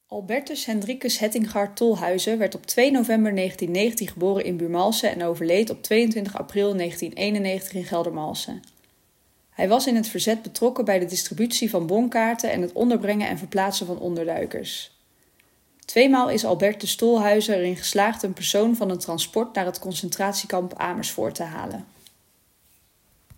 Albertus Hendrikus Hettingaard Tolhuizen werd op 2 november 1919 geboren in Buurmalsen en overleed op 22 april 1991 in Geldermalsen. Hij was in het verzet betrokken bij de distributie van bonkaarten en het onderbrengen en verplaatsen van onderduikers. 2 maal is Albertus Tolhuizen erin geslaagd een persoon van een transport naar het concentratiekamp Amersfoort te halen.